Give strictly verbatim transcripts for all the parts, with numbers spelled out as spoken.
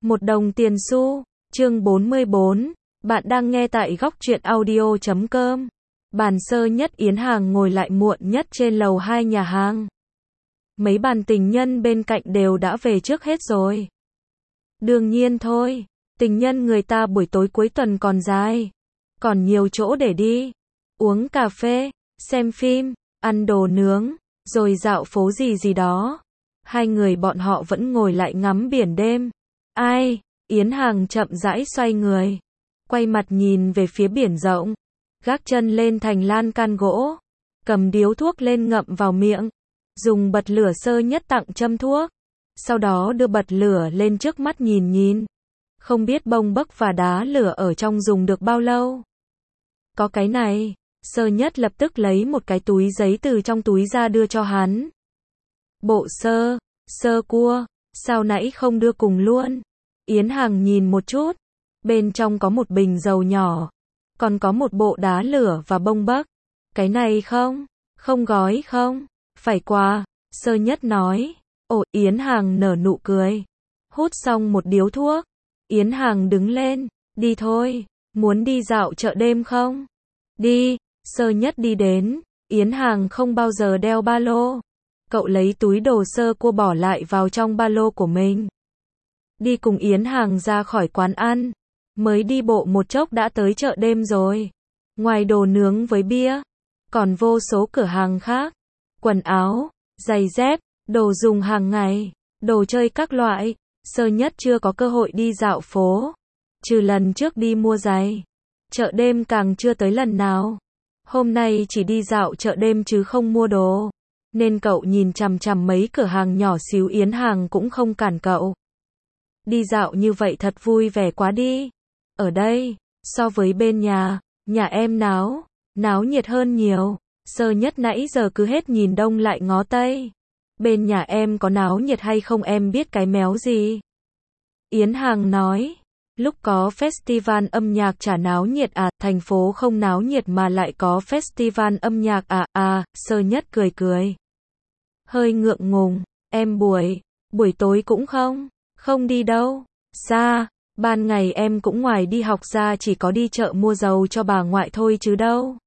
Một đồng tiền xu. Chương bốn mươi bốn. Bạn đang nghe tại góc truyện audio chấm com. Bàn sơ nhất Yến Hàng ngồi lại muộn nhất trên lầu hai nhà hàng. Mấy bàn tình nhân bên cạnh đều đã về trước hết rồi. Đương nhiên thôi, tình nhân người ta buổi tối cuối tuần còn dài, còn nhiều chỗ để đi. Uống cà phê, xem phim, ăn đồ nướng, rồi dạo phố gì gì đó. Hai người bọn họ vẫn ngồi lại ngắm biển đêm. Ai? Yến Hàng chậm rãi xoay người, quay mặt nhìn về phía biển rộng, gác chân lên thành lan can gỗ, cầm điếu thuốc lên ngậm vào miệng, dùng bật lửa sơ nhất tặng châm thuốc, sau đó đưa bật lửa lên trước mắt nhìn nhìn. Không biết bông bấc và đá lửa ở trong dùng được bao lâu. Có cái này, sơ nhất lập tức lấy một cái túi giấy từ trong túi ra đưa cho hắn. Bộ sơ, sơ cua, sao nãy không đưa cùng luôn? Yến Hàng nhìn một chút, bên trong có một bình dầu nhỏ, còn có một bộ đá lửa và bông bấc. Cái này không? Không gói không? Phải quà, sơ nhất nói. Ồ, Yến Hàng nở nụ cười. Hút xong một điếu thuốc, Yến Hàng đứng lên, đi thôi, muốn đi dạo chợ đêm không? Đi, sơ nhất đi đến, Yến Hàng không bao giờ đeo ba lô. Cậu lấy túi đồ sơ cua bỏ lại vào trong ba lô của mình. Đi cùng Yến Hàng ra khỏi quán ăn, mới đi bộ một chốc đã tới chợ đêm rồi. Ngoài đồ nướng với bia, còn vô số cửa hàng khác. Quần áo, giày dép, đồ dùng hàng ngày, đồ chơi các loại. Sơ nhất chưa có cơ hội đi dạo phố, trừ lần trước đi mua giày. Chợ đêm càng chưa tới lần nào. Hôm nay chỉ đi dạo chợ đêm chứ không mua đồ, nên cậu nhìn chằm chằm mấy cửa hàng nhỏ xíu. Yến Hàng cũng không cản cậu. Đi dạo như vậy thật vui vẻ quá đi. Ở đây, so với bên nhà, nhà em náo, náo nhiệt hơn nhiều. Sơ nhất nãy giờ cứ hết nhìn đông lại ngó tây. Bên nhà em có náo nhiệt hay không em biết cái méo gì? Yến Hàng nói, lúc có festival âm nhạc chả náo nhiệt à, thành phố không náo nhiệt mà lại có festival âm nhạc à, à, sơ nhất cười cười. Hơi ngượng ngùng, em buổi, buổi tối cũng không, không đi đâu, xa, ban ngày em cũng ngoài đi học ra chỉ có đi chợ mua dầu cho bà ngoại thôi chứ đâu.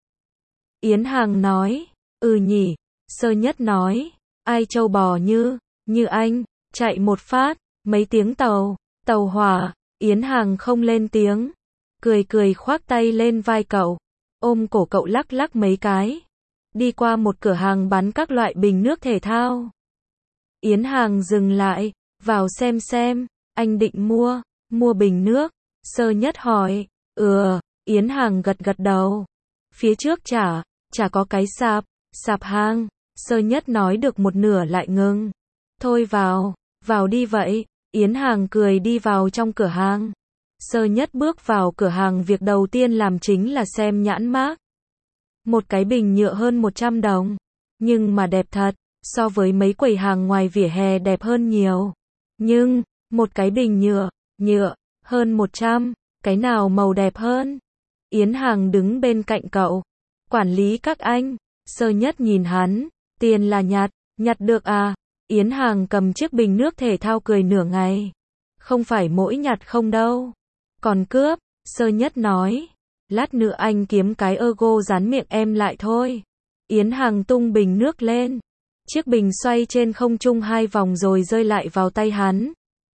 Yến Hàng nói, ừ nhỉ, sơ nhất nói. Ai trâu bò như, như anh, chạy một phát, mấy tiếng tàu, tàu hỏa. Yến Hàng không lên tiếng, cười cười khoác tay lên vai cậu, ôm cổ cậu lắc lắc mấy cái. Đi qua một cửa hàng bán các loại bình nước thể thao. Yến Hàng dừng lại, vào xem xem, anh định mua, mua bình nước. Sơ nhất hỏi, ừ, Yến Hàng gật gật đầu. Phía trước chả, chả có cái sạp, sạp hang. Sơ nhất nói được một nửa lại ngừng. Thôi vào, vào đi vậy. Yến Hàng cười đi vào trong cửa hàng. Sơ nhất bước vào cửa hàng, việc đầu tiên làm chính là xem nhãn mác. Một cái bình nhựa hơn một trăm đồng. Nhưng mà đẹp thật, so với mấy quầy hàng ngoài vỉa hè đẹp hơn nhiều. Nhưng, một cái bình nhựa, nhựa, hơn một trăm, cái nào màu đẹp hơn? Yến Hàng đứng bên cạnh cậu. Quản lý các anh. Sơ nhất nhìn hắn. Tiền là nhặt, nhặt được à? Yến Hàng cầm chiếc bình nước thể thao cười nửa ngày. Không phải mỗi nhặt không đâu. Còn cướp, sơ nhất nói. Lát nữa anh kiếm cái ergo dán miệng em lại thôi. Yến Hàng tung bình nước lên. Chiếc bình xoay trên không trung hai vòng rồi rơi lại vào tay hắn.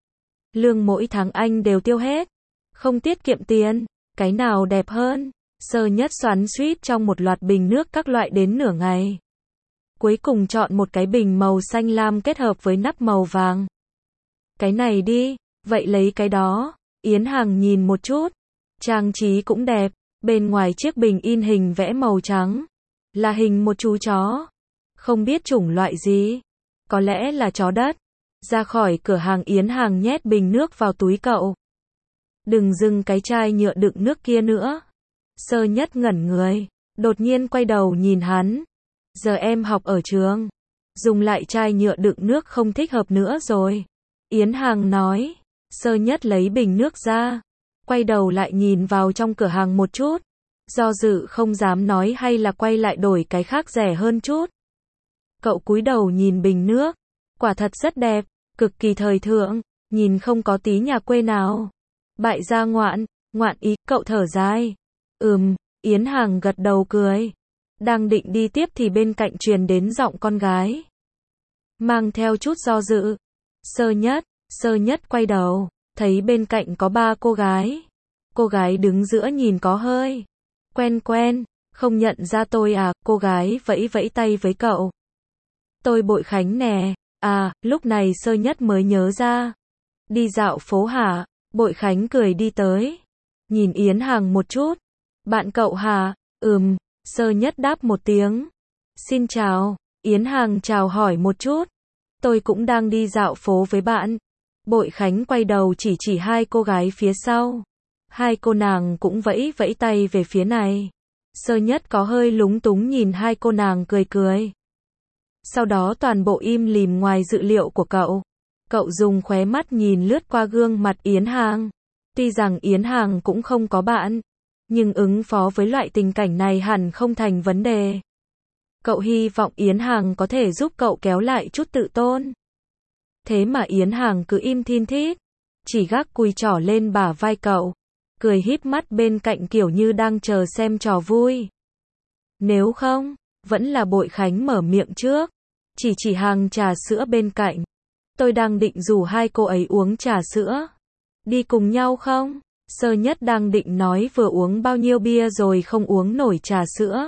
Lương mỗi tháng anh đều tiêu hết. Không tiết kiệm tiền. Cái nào đẹp hơn? Sơ nhất xoắn xuýt trong một loạt bình nước các loại đến nửa ngày. Cuối cùng chọn một cái bình màu xanh lam kết hợp với nắp màu vàng. Cái này đi, vậy lấy cái đó. Yến Hàng nhìn một chút. Trang trí cũng đẹp. Bên ngoài chiếc bình in hình vẽ màu trắng. Là hình một chú chó. Không biết chủng loại gì. Có lẽ là chó đất. Ra khỏi cửa hàng, Yến Hàng nhét bình nước vào túi cậu. Đừng dừng cái chai nhựa đựng nước kia nữa. Sơ nhất ngẩn người. Đột nhiên quay đầu nhìn hắn. Giờ em học ở trường, dùng lại chai nhựa đựng nước không thích hợp nữa rồi. Yến Hàng nói. Sơ nhất lấy bình nước ra, quay đầu lại nhìn vào trong cửa hàng một chút. Do dự không dám nói hay là quay lại đổi cái khác rẻ hơn chút. Cậu cúi đầu nhìn bình nước. Quả thật rất đẹp, cực kỳ thời thượng, nhìn không có tí nhà quê nào. Bại gia ngoạn, ngoạn ý, cậu thở dài. Ừm, Yến Hàng gật đầu cười. Đang định đi tiếp thì bên cạnh truyền đến giọng con gái. Mang theo chút do dự. Sơ Nhất, Sơ Nhất quay đầu, thấy bên cạnh có ba cô gái. Cô gái đứng giữa nhìn có hơi quen quen, không nhận ra tôi à, cô gái vẫy vẫy tay với cậu. Tôi Bội Khánh nè, à, lúc này Sơ Nhất mới nhớ ra. Đi dạo phố hả? Bội Khánh cười đi tới. Nhìn Yến Hàng một chút. Bạn cậu hả? Ừm, Sơ Nhất đáp một tiếng. Xin chào, Yến Hàng chào hỏi một chút. Tôi cũng đang đi dạo phố với bạn. Bội Khánh quay đầu chỉ chỉ hai cô gái phía sau. Hai cô nàng cũng vẫy vẫy tay về phía này. Sơ Nhất có hơi lúng túng nhìn hai cô nàng cười cười. Sau đó toàn bộ im lìm ngoài dự liệu của cậu. Cậu dùng khóe mắt nhìn lướt qua gương mặt Yến Hàng. Tuy rằng Yến Hàng cũng không có bạn, nhưng ứng phó với loại tình cảnh này hẳn không thành vấn đề. Cậu hy vọng Yến Hàng có thể giúp cậu kéo lại chút tự tôn. Thế mà Yến Hàng cứ im thin thít, chỉ gác cùi trỏ lên bả vai cậu, cười híp mắt bên cạnh kiểu như đang chờ xem trò vui. Nếu không, vẫn là Bội Khánh mở miệng trước, chỉ chỉ hàng trà sữa bên cạnh. Tôi đang định rủ hai cô ấy uống trà sữa. Đi cùng nhau không? Sơ Nhất đang định nói vừa uống bao nhiêu bia rồi không uống nổi trà sữa.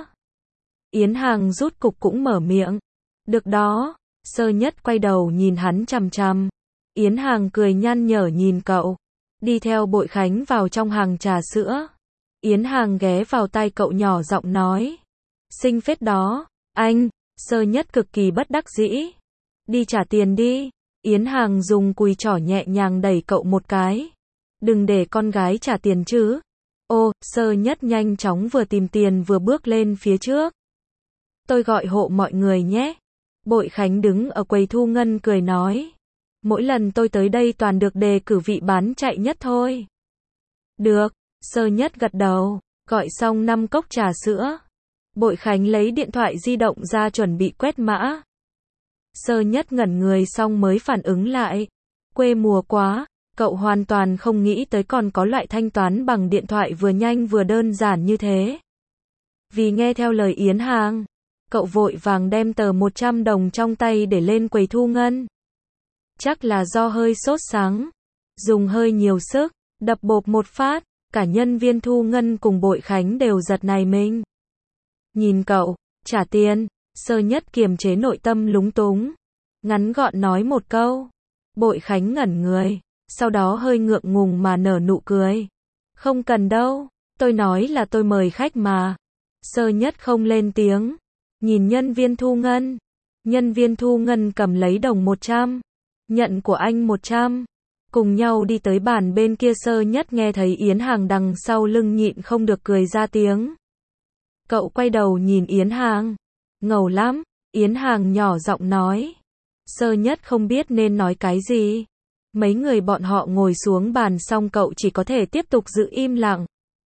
Yến Hàng rút cục cũng mở miệng. Được đó. Sơ Nhất quay đầu nhìn hắn chằm chằm. Yến Hàng cười nhăn nhở nhìn cậu. Đi theo Bội Khánh vào trong hàng trà sữa. Yến Hàng ghé vào tai cậu nhỏ giọng nói. Xinh phết đó, anh. Sơ Nhất cực kỳ bất đắc dĩ. Đi trả tiền đi. Yến Hàng dùng cùi trỏ nhẹ nhàng đẩy cậu một cái. Đừng để con gái trả tiền chứ. Ô, Sơ Nhất nhanh chóng vừa tìm tiền vừa bước lên phía trước. Tôi gọi hộ mọi người nhé. Bội Khánh đứng ở quầy thu ngân cười nói. Mỗi lần tôi tới đây toàn được đề cử vị bán chạy nhất thôi. Được, Sơ Nhất gật đầu, gọi xong năm cốc trà sữa. Bội Khánh lấy điện thoại di động ra chuẩn bị quét mã. Sơ Nhất ngẩn người xong mới phản ứng lại. Quê mùa quá, cậu hoàn toàn không nghĩ tới còn có loại thanh toán bằng điện thoại vừa nhanh vừa đơn giản như thế. Vì nghe theo lời Yến Hàng, cậu vội vàng đem tờ một trăm đồng trong tay để lên quầy thu ngân. Chắc là do hơi sốt sắng, dùng hơi nhiều sức, đập bộp một phát, cả nhân viên thu ngân cùng Bội Khánh đều giật nảy mình. Nhìn cậu, trả tiền, Sơ Nhất kiềm chế nội tâm lúng túng, ngắn gọn nói một câu. Bội Khánh ngẩn người, sau đó hơi ngượng ngùng mà nở nụ cười. Không cần đâu, tôi nói là tôi mời khách mà. Sơ Nhất không lên tiếng, nhìn nhân viên thu ngân. Nhân viên thu ngân cầm lấy đồng một trăm, nhận của anh một trăm, cùng nhau đi tới bàn bên kia. Sơ Nhất nghe thấy Yến Hàng đằng sau lưng nhịn không được cười ra tiếng. Cậu quay đầu nhìn Yến Hàng. Ngầu lắm, Yến Hàng nhỏ giọng nói. Sơ Nhất không biết nên nói cái gì. Mấy người bọn họ ngồi xuống bàn xong cậu chỉ có thể tiếp tục giữ im lặng.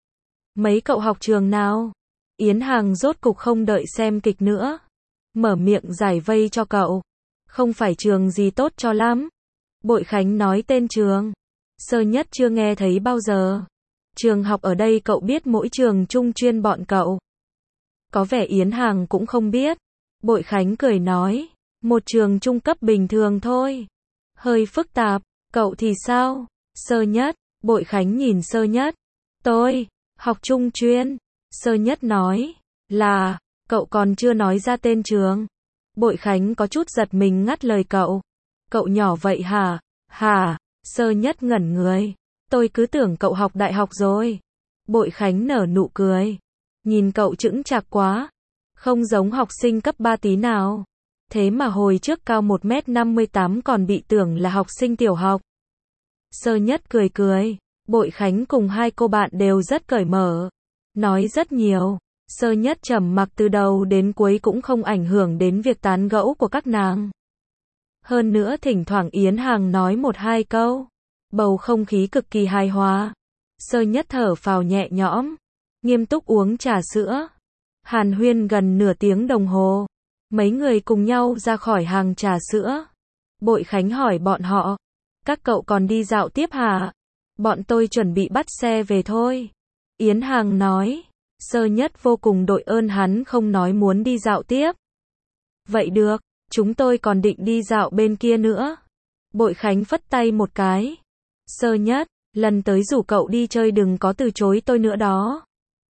Mấy cậu học trường nào? Yến Hàng rốt cục không đợi xem kịch nữa, mở miệng giải vây cho cậu. Không phải trường gì tốt cho lắm. Bội Khánh nói tên trường. Sơ Nhất chưa nghe thấy bao giờ. Trường học ở đây cậu biết mỗi trường trung chuyên bọn cậu. Có vẻ Yến Hàng cũng không biết. Bội Khánh cười nói. Một trường trung cấp bình thường thôi. Hơi phức tạp. Cậu thì sao? Sơ Nhất. Bội Khánh nhìn Sơ Nhất. Tôi, học trung chuyên. Sơ Nhất nói. Là, cậu còn chưa nói ra tên trường. Bội Khánh có chút giật mình ngắt lời cậu. Cậu nhỏ vậy hả? Hả? Sơ Nhất ngẩn người. Tôi cứ tưởng cậu học đại học rồi. Bội Khánh nở nụ cười. Nhìn cậu chững chạc quá. Không giống học sinh cấp ba tí nào. Thế mà hồi trước cao một mét năm mươi tám còn bị tưởng là học sinh tiểu học. Sơ Nhất cười cười. Bội Khánh cùng hai cô bạn đều rất cởi mở. Nói rất nhiều. Sơ Nhất trầm mặc từ đầu đến cuối cũng không ảnh hưởng đến việc tán gẫu của các nàng. Hơn nữa thỉnh thoảng Yến Hàng nói một hai câu. Bầu không khí cực kỳ hài hòa. Sơ Nhất thở phào nhẹ nhõm. Nghiêm túc uống trà sữa. Hàn huyên gần nửa tiếng đồng hồ. Mấy người cùng nhau ra khỏi hàng trà sữa. Bội Khánh hỏi bọn họ. Các cậu còn đi dạo tiếp hả? Bọn tôi chuẩn bị bắt xe về thôi. Yến Hàng nói. Sơ Nhất vô cùng đội ơn hắn không nói muốn đi dạo tiếp. Vậy được, chúng tôi còn định đi dạo bên kia nữa. Bội Khánh phất tay một cái. Sơ Nhất, lần tới rủ cậu đi chơi đừng có từ chối tôi nữa đó.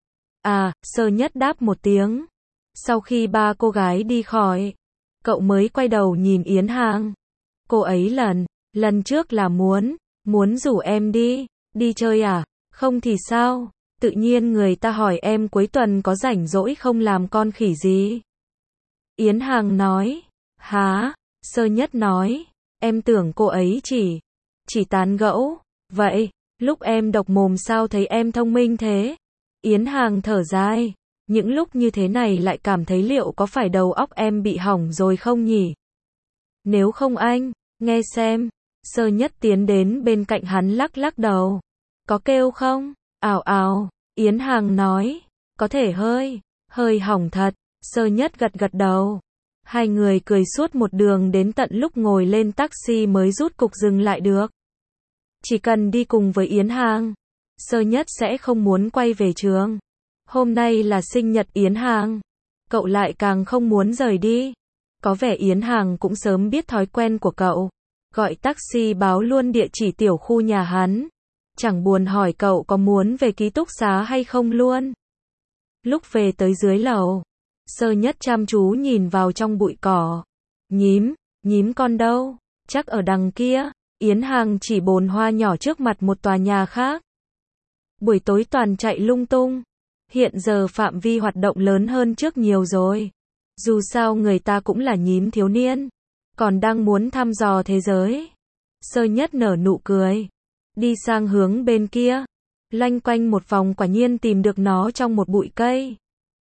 À, Sơ Nhất đáp một tiếng. Sau khi ba cô gái đi khỏi, cậu mới quay đầu nhìn Yến Hàng. Cô ấy lần, lần trước là muốn, muốn rủ em đi, đi chơi à? Không thì sao? Tự nhiên người ta hỏi em cuối tuần có rảnh rỗi không làm con khỉ gì? Yến Hàng nói. Hả? Sơ Nhất nói. Em tưởng cô ấy chỉ, chỉ tán gẫu. Vậy, lúc em độc mồm sao thấy em thông minh thế? Yến Hàng thở dài. Những lúc như thế này lại cảm thấy liệu có phải đầu óc em bị hỏng rồi không nhỉ? Nếu không anh, nghe xem. Sơ Nhất tiến đến bên cạnh hắn lắc lắc đầu. Có kêu không? Ảo ảo. Yến Hàng nói. Có thể hơi, hơi hỏng thật. Sơ Nhất gật gật đầu. Hai người cười suốt một đường đến tận lúc ngồi lên taxi mới rút cục dừng lại được. Chỉ cần đi cùng với Yến Hàng, Sơ Nhất sẽ không muốn quay về trường. Hôm nay là sinh nhật Yến Hàng. Cậu lại càng không muốn rời đi. Có vẻ Yến Hàng cũng sớm biết thói quen của cậu. Gọi taxi báo luôn địa chỉ tiểu khu nhà hắn. Chẳng buồn hỏi cậu có muốn về ký túc xá hay không luôn. Lúc về tới dưới lầu, Sơ Nhất chăm chú nhìn vào trong bụi cỏ. Nhím, nhím con đâu? Chắc ở đằng kia. Yến Hàng chỉ bồn hoa nhỏ trước mặt một tòa nhà khác. Buổi tối toàn chạy lung tung. Hiện giờ phạm vi hoạt động lớn hơn trước nhiều rồi. Dù sao người ta cũng là nhím thiếu niên, còn đang muốn thăm dò thế giới. Sơ Nhất nở nụ cười. Đi sang hướng bên kia. Loanh quanh một vòng quả nhiên tìm được nó trong một bụi cây.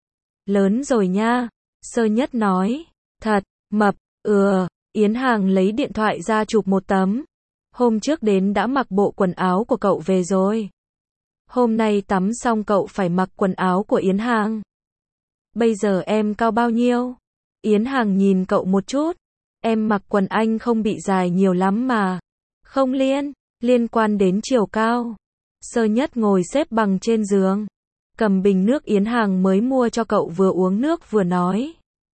Lớn rồi nha. Sơ Nhất nói. Thật, mập, ừ. Yến Hàng lấy điện thoại ra chụp một tấm. Hôm trước đến đã mặc bộ quần áo của cậu về rồi. Hôm nay tắm xong cậu phải mặc quần áo của Yến Hàng. Bây giờ em cao bao nhiêu? Yến Hàng nhìn cậu một chút. Em mặc quần anh không bị dài nhiều lắm mà. Không liên, liên quan đến chiều cao. Sơ Nhất ngồi xếp bằng trên giường. Cầm bình nước Yến Hàng mới mua cho cậu vừa uống nước vừa nói.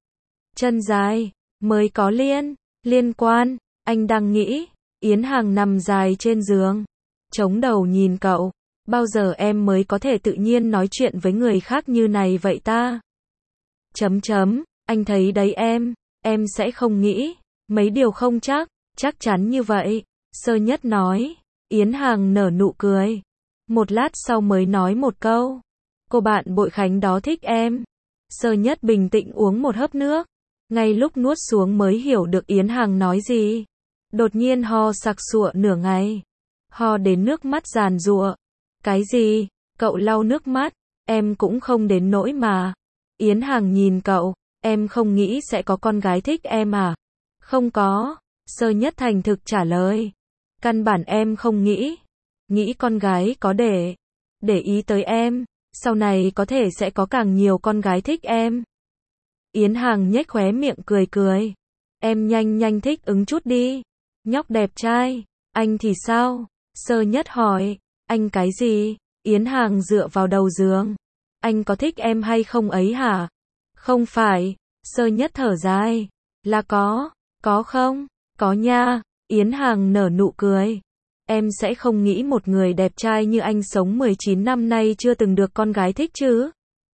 Chân dài, mới có liên, liên quan, anh đang nghĩ. Yến Hàng nằm dài trên giường. Chống đầu nhìn cậu. Bao giờ em mới có thể tự nhiên nói chuyện với người khác như này vậy ta? Chấm chấm, anh thấy đấy em, em sẽ không nghĩ, mấy điều không chắc, chắc chắn như vậy. Sơ Nhất nói. Yến Hàng nở nụ cười. Một lát sau mới nói một câu. Cô bạn Bội Khánh đó thích em. Sơ Nhất bình tĩnh uống một hớp nước. Ngay lúc nuốt xuống mới hiểu được Yến Hàng nói gì. Đột nhiên ho sặc sụa nửa ngày. Ho đến nước mắt giàn giụa. Cái gì? Cậu lau nước mắt. Em cũng không đến nỗi mà. Yến Hàng nhìn cậu. Em không nghĩ sẽ có con gái thích em à? Không có. Sơ Nhất thành thực trả lời. Căn bản em không nghĩ. Nghĩ con gái có để. Để ý tới em. Sau này có thể sẽ có càng nhiều con gái thích em. Yến Hàng nhếch khóe miệng cười cười. Em nhanh nhanh thích ứng chút đi. Nhóc đẹp trai. Anh thì sao? Sơ Nhất hỏi. Anh cái gì? Yến Hàng dựa vào đầu giường. Anh có thích em hay không ấy hả? Không phải. Sơ Nhất thở dài. Là có. Có không? Có nha. Yến Hàng nở nụ cười. Em sẽ không nghĩ một người đẹp trai như anh sống mười chín năm nay chưa từng được con gái thích chứ?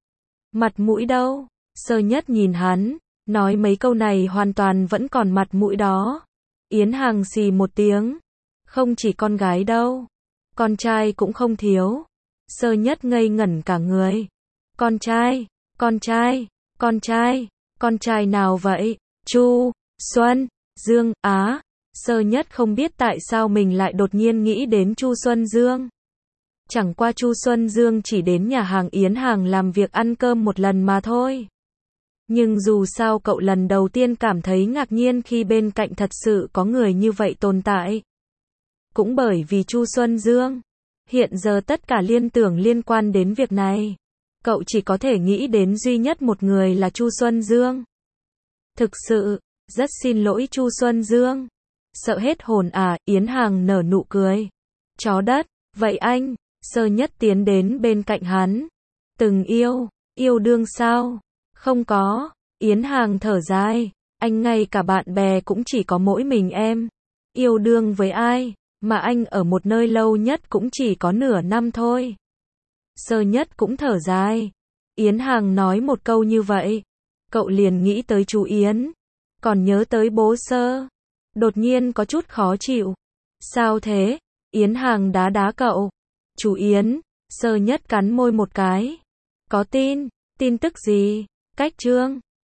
Mặt mũi đâu? Sơ Nhất nhìn hắn. Nói mấy câu này hoàn toàn vẫn còn mặt mũi đó. Yến Hàng xì một tiếng. Không chỉ con gái đâu. Con trai cũng không thiếu. Sơ Nhất ngây ngẩn cả người. Con trai, con trai, con trai, con trai nào vậy? Chu, Xuân, Dương, Á. Sơ Nhất không biết tại sao mình lại đột nhiên nghĩ đến Chu Xuân Dương. Chẳng qua Chu Xuân Dương chỉ đến nhà hàng Yến Hàng làm việc ăn cơm một lần mà thôi. Nhưng dù sao cậu lần đầu tiên cảm thấy ngạc nhiên khi bên cạnh thật sự có người như vậy tồn tại. Cũng bởi vì Chu Xuân Dương. Hiện giờ tất cả liên tưởng liên quan đến việc này. Cậu chỉ có thể nghĩ đến duy nhất một người là Chu Xuân Dương. Thực sự, rất xin lỗi Chu Xuân Dương. Sợ hết hồn à, Yến Hàng nở nụ cười. Chó đất, vậy anh, Sơ Nhất tiến đến bên cạnh hắn. Từng yêu, yêu đương sao? Không có, Yến Hàng thở dài, anh ngay cả bạn bè cũng chỉ có mỗi mình em. Yêu đương với ai, mà anh ở một nơi lâu nhất cũng chỉ có nửa năm thôi. Sơ Nhất cũng thở dài. Yến Hàng nói một câu như vậy, cậu liền nghĩ tới chú Yến, còn nhớ tới bố Sơ. Đột nhiên có chút khó chịu. Sao thế? Yến Hàng đá đá cậu. Chú Yến, Sơ Nhất cắn môi một cái. Có tin, tin tức gì? Cách Trương,